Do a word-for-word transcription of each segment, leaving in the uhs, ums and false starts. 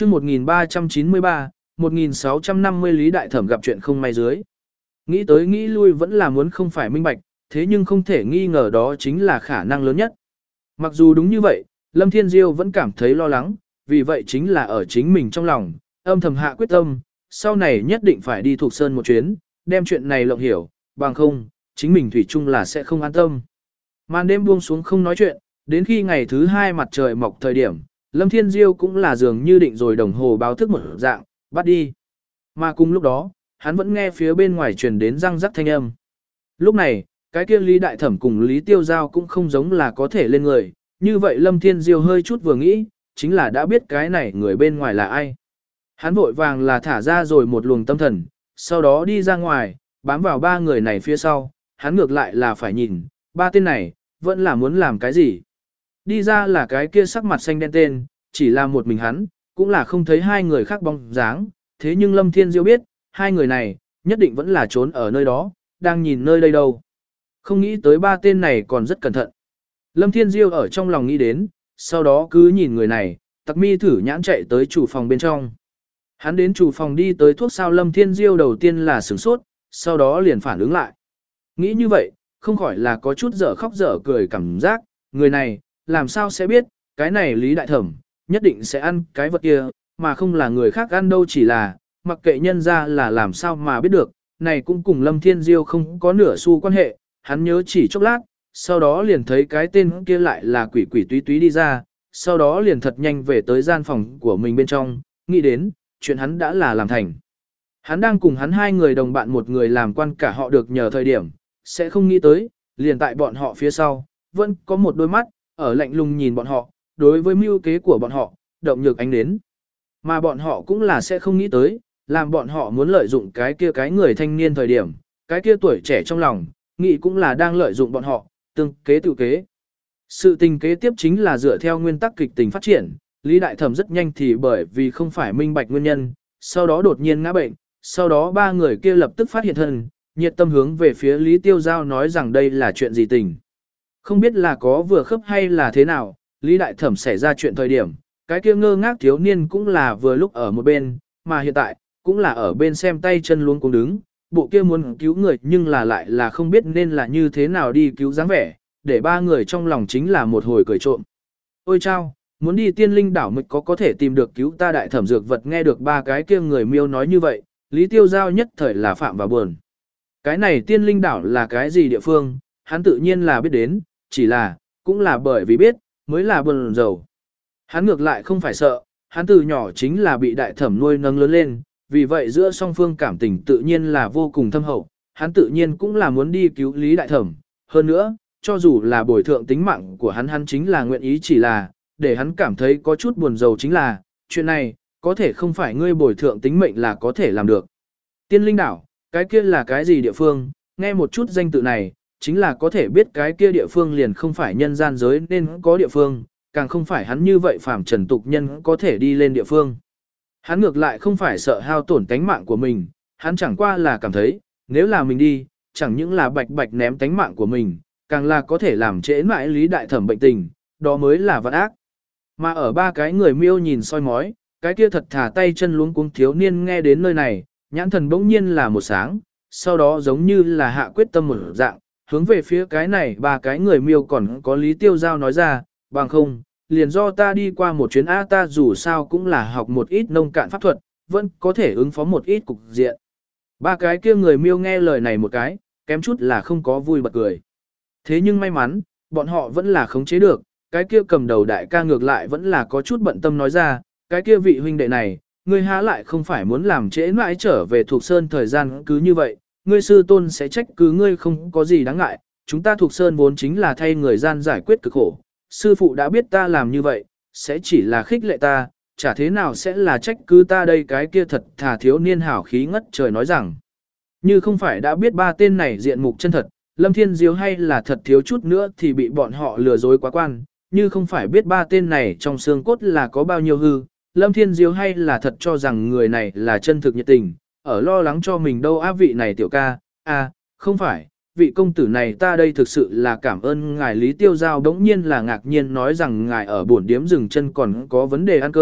chương một nghìn ba trăm chín mươi ba, một nghìn sáu trăm năm mươi Lý Đại Thẩm gặp chuyện không may dưới. Nghĩ tới nghĩ lui vẫn là muốn không phải minh bạch, thế nhưng không thể nghi ngờ đó chính là khả năng lớn nhất. Mặc dù đúng như vậy, Lâm Thiên Diêu vẫn cảm thấy lo lắng, vì vậy chính là ở chính mình trong lòng, âm thầm hạ quyết tâm, sau này nhất định phải đi Thục Sơn một chuyến, đem chuyện này lộng hiểu, bằng không, chính mình thủy chung là sẽ không an tâm. Màn đêm buông xuống không nói chuyện, đến khi ngày thứ hai mặt trời mọc thời điểm, Lâm Thiên Diêu cũng là dường như định rồi đồng hồ báo thức một dạng, bắt đi. Mà cùng lúc đó, hắn vẫn nghe phía bên ngoài truyền đến răng rắc thanh âm. Lúc này, cái kia Lý Đại Thẩm cùng Lý Tiêu Giao cũng không giống là có thể lên người, như vậy Lâm Thiên Diêu hơi chút vừa nghĩ, chính là đã biết cái này người bên ngoài là ai. Hắn vội vàng là thả ra rồi một luồng tâm thần, sau đó đi ra ngoài, bám vào ba người này phía sau, hắn ngược lại là phải nhìn, ba tên này, vẫn là muốn làm cái gì. Đi ra là cái kia sắc mặt xanh đen tên, chỉ là một mình hắn, cũng là không thấy hai người khác bóng dáng, thế nhưng Lâm Thiên Diêu biết, hai người này, nhất định vẫn là trốn ở nơi đó, đang nhìn nơi đây đâu. Không nghĩ tới ba tên này còn rất cẩn thận. Lâm Thiên Diêu ở trong lòng nghĩ đến, sau đó cứ nhìn người này, tặc mi thử nhãn chạy tới chủ phòng bên trong. Hắn đến chủ phòng đi tới thuốc sao Lâm Thiên Diêu đầu tiên là sửng sốt, sau đó liền phản ứng lại. Nghĩ như vậy, không khỏi là có chút dở khóc dở cười cảm giác, người này, làm sao sẽ biết, cái này Lý Đại Thẩm, nhất định sẽ ăn cái vật kia, mà không là người khác ăn đâu, chỉ là, mặc kệ nhân ra là làm sao mà biết được, này cũng cùng Lâm Thiên Diêu không có nửa xu quan hệ, hắn nhớ chỉ chốc lát, sau đó liền thấy cái tên kia lại là quỷ quỷ túy túy đi ra, sau đó liền thật nhanh về tới gian phòng của mình bên trong, nghĩ đến, chuyện hắn đã là làm thành. Hắn đang cùng hắn hai người đồng bạn một người làm quan cả họ được nhờ thời điểm, sẽ không nghĩ tới, liền tại bọn họ phía sau, vẫn có một đôi mắt, ở lạnh lùng nhìn bọn họ, đối với mưu kế của bọn họ, động nhược ánh đến. Mà bọn họ cũng là sẽ không nghĩ tới, làm bọn họ muốn lợi dụng cái kia cái người thanh niên thời điểm, cái kia tuổi trẻ trong lòng, nghĩ cũng là đang lợi dụng bọn họ, tương kế tự kế. Sự tình kế tiếp chính là dựa theo nguyên tắc kịch tình phát triển, Lý Đại Thẩm rất nhanh thì bởi vì không phải minh bạch nguyên nhân, sau đó đột nhiên ngã bệnh, sau đó ba người kia lập tức phát hiện thân, nhiệt tâm hướng về phía Lý Tiêu Giao nói rằng đây là chuyện gì tình. Không biết là có vừa khớp hay là thế nào, Lý Đại Thẩm xảy ra chuyện thời điểm, cái kia ngơ ngác thiếu niên cũng là vừa lúc ở một bên, mà hiện tại, cũng là ở bên xem tay chân luôn cũng đứng, bộ kia muốn cứu người nhưng là lại là không biết nên là như thế nào đi cứu dáng vẻ, để ba người trong lòng chính là một hồi cười trộm. Ôi chao, muốn đi tiên linh đảo mịch có có thể tìm được cứu ta Đại Thẩm dược vật, nghe được ba cái kia người miêu nói như vậy, Lý Tiêu Giao nhất thời là phạm vào buồn. Cái này tiên linh đảo là cái gì địa phương, hắn tự nhiên là biết đến, chỉ là, cũng là bởi vì biết, mới là buồn rầu. Hắn ngược lại không phải sợ, hắn từ nhỏ chính là bị Đại Thẩm nuôi nâng lớn lên, vì vậy giữa song phương cảm tình tự nhiên là vô cùng thâm hậu, hắn tự nhiên cũng là muốn đi cứu Lý Đại Thẩm. Hơn nữa, cho dù là bồi thượng tính mạng của hắn hắn chính là nguyện ý, chỉ là, để hắn cảm thấy có chút buồn rầu chính là, chuyện này, có thể không phải ngươi bồi thượng tính mệnh là có thể làm được. Tiên linh đảo, cái kia là cái gì địa phương, nghe một chút danh tự này, chính là có thể biết cái kia địa phương liền không phải nhân gian giới nên có địa phương, càng không phải hắn như vậy phàm trần tục nhân có thể đi lên địa phương. Hắn ngược lại không phải sợ hao tổn tánh mạng của mình, hắn chẳng qua là cảm thấy, nếu là mình đi, chẳng những là bạch bạch ném tánh mạng của mình, càng là có thể làm trễ mãi Lý Đại Thẩm bệnh tình, đó mới là vạn ác. Mà ở ba cái người miêu nhìn soi mói, cái kia thật thả tay chân luống cuống thiếu niên nghe đến nơi này, nhãn thần bỗng nhiên là một sáng, sau đó giống như là hạ quyết tâm một dạng, hướng về phía cái này ba cái người miêu còn có Lý Tiêu Giao nói ra, bằng không, liền do ta đi qua một chuyến A, ta dù sao cũng là học một ít nông cạn pháp thuật, vẫn có thể ứng phó một ít cục diện. Ba cái kia người miêu nghe lời này một cái, kém chút là không có vui bật cười. Thế nhưng may mắn, bọn họ vẫn là khống chế được, cái kia cầm đầu đại ca ngược lại vẫn là có chút bận tâm nói ra, cái kia vị huynh đệ này, ngươi há lại không phải muốn làm trễ mãi trở về thuộc sơn thời gian cứ như vậy, ngươi sư tôn sẽ trách cứ ngươi không có gì đáng ngại, chúng ta thuộc sơn vốn chính là thay người gian giải quyết cực khổ, sư phụ đã biết ta làm như vậy, sẽ chỉ là khích lệ ta, chả thế nào sẽ là trách cứ ta đây, cái kia thật thà thiếu niên hảo khí ngất trời nói rằng, như không phải đã biết ba tên này diện mục chân thật, Lâm Thiên Diêu hay là thật thiếu chút nữa thì bị bọn họ lừa dối quá quan, như không phải biết ba tên này trong xương cốt là có bao nhiêu hư, Lâm Thiên Diêu hay là thật cho rằng người này là chân thực nhiệt tình, ở lo lắng cho mình đâu á vị này tiểu ca, à, không phải, vị công tử này ta đây thực sự là cảm ơn ngài. Lý Tiêu Giao đống nhiên là ngạc nhiên nói rằng ngài ở bổn điếm dừng chân còn có vấn đề ăn cơm,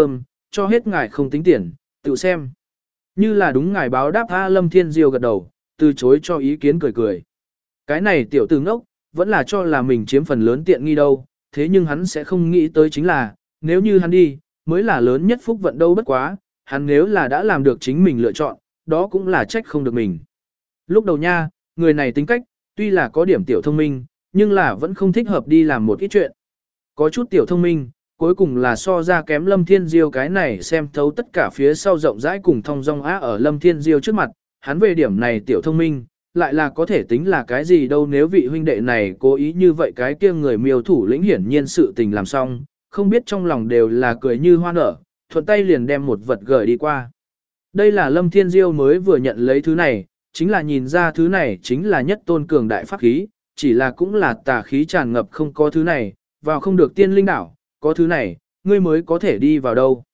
cho hết ngài không tính tiền, tự xem. Như là đúng ngài báo đáp A Lâm Thiên Diêu gật đầu, từ chối cho ý kiến cười cười. Cái này tiểu tử ngốc, vẫn là cho là mình chiếm phần lớn tiện nghi đâu, thế nhưng hắn sẽ không nghĩ tới chính là, nếu như hắn đi, mới là lớn nhất phúc vận đâu bất quá, hắn nếu là đã làm được chính mình lựa chọn, đó cũng là trách không được mình. Lúc đầu nha, người này tính cách, tuy là có điểm tiểu thông minh, nhưng là vẫn không thích hợp đi làm một ít chuyện. Có chút tiểu thông minh, cuối cùng là so ra kém Lâm Thiên Diêu cái này xem thấu tất cả phía sau rộng rãi cùng thông dong á ở Lâm Thiên Diêu trước mặt, hắn về điểm này tiểu thông minh, lại là có thể tính là cái gì đâu nếu vị huynh đệ này cố ý như vậy cái kia người miêu thủ lĩnh hiển nhiên sự tình làm xong, không biết trong lòng đều là cười như hoa nở, thuận tay liền đem một vật gửi đi qua. Đây là Lâm Thiên Diêu mới vừa nhận lấy thứ này, chính là nhìn ra thứ này chính là nhất tôn cường đại pháp khí, chỉ là cũng là tà khí tràn ngập không có thứ này, vào không được tiên linh đảo, có thứ này, ngươi mới có thể đi vào đâu.